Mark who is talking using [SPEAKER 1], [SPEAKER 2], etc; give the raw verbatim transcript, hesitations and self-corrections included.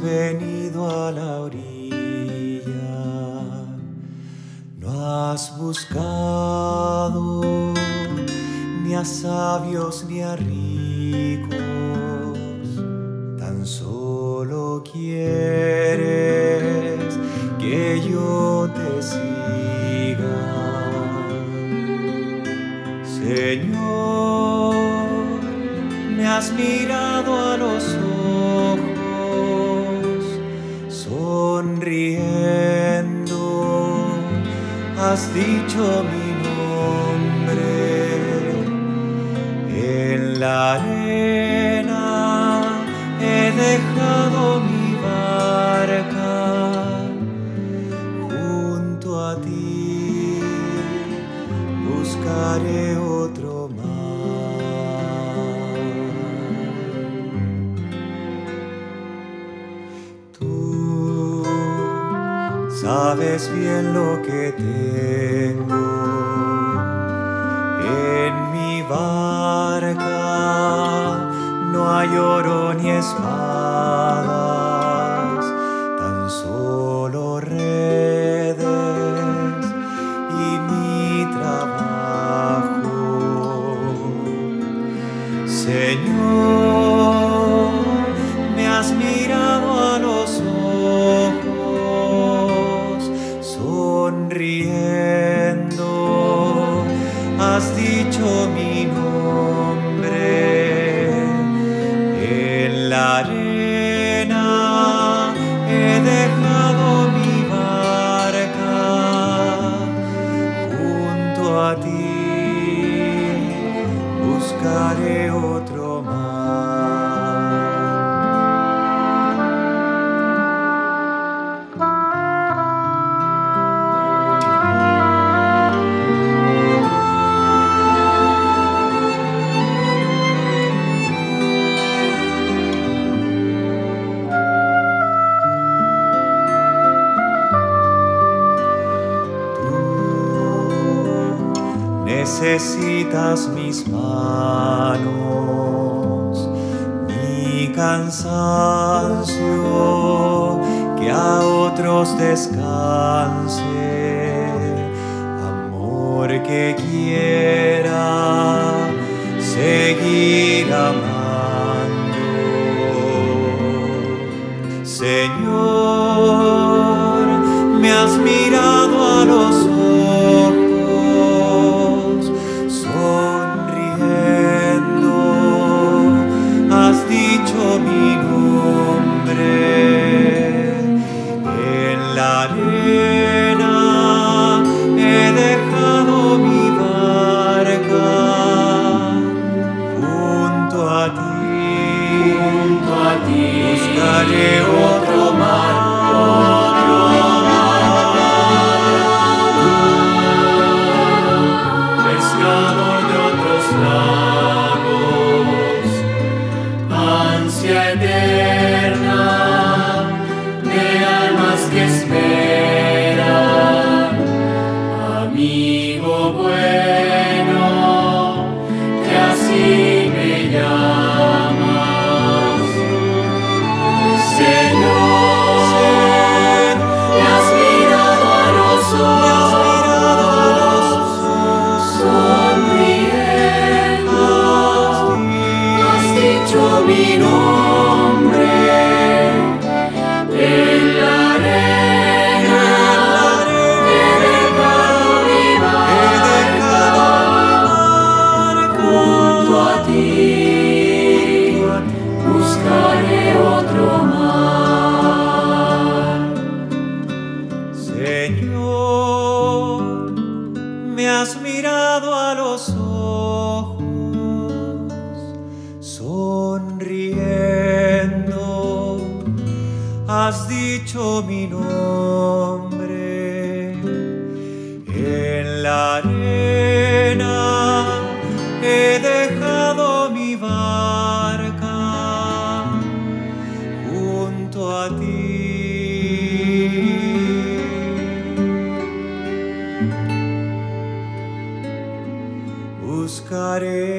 [SPEAKER 1] venido a la orilla, no has buscado ni a sabios ni a ricos, tan solo quieres que yo te siga. Señor, me has mirado a los ojos, sonriendo, has dicho mi nombre. En la arena he dejado mi barca, junto a ti buscaré otro mar. Tú sabes bien lo que tengo en mi barca, no hay oro ni espadas, tan solo redes y mi trabajo. Señor, me has mirado a los ojos, sonriendo, has dicho mi nombre. En la arena he dejado mi barca, junto a ti buscaré otro mar. Necesitas mis manos, mi cansancio, que a otros descanse, amor que quiera seguir amando. Señor, me has mirado a los ojos, mi nombre. En la arena he dejado mi barca, junto a ti, junto a ti buscaré otro mar, otro mar. Pescador de otros lagos, ansia eterna de almas que esperan, amigo bueno, que así me llamas. Señor, me has mirado a los ojos, sonriendo, has dicho mi nombre. En la arena he dejado mi barca, junto a ti buscaré otro mar. Señor, me has mirado a los ojos, sonriendo, has dicho mi nombre. En la arena he dejado mi barca, junto a ti buscaré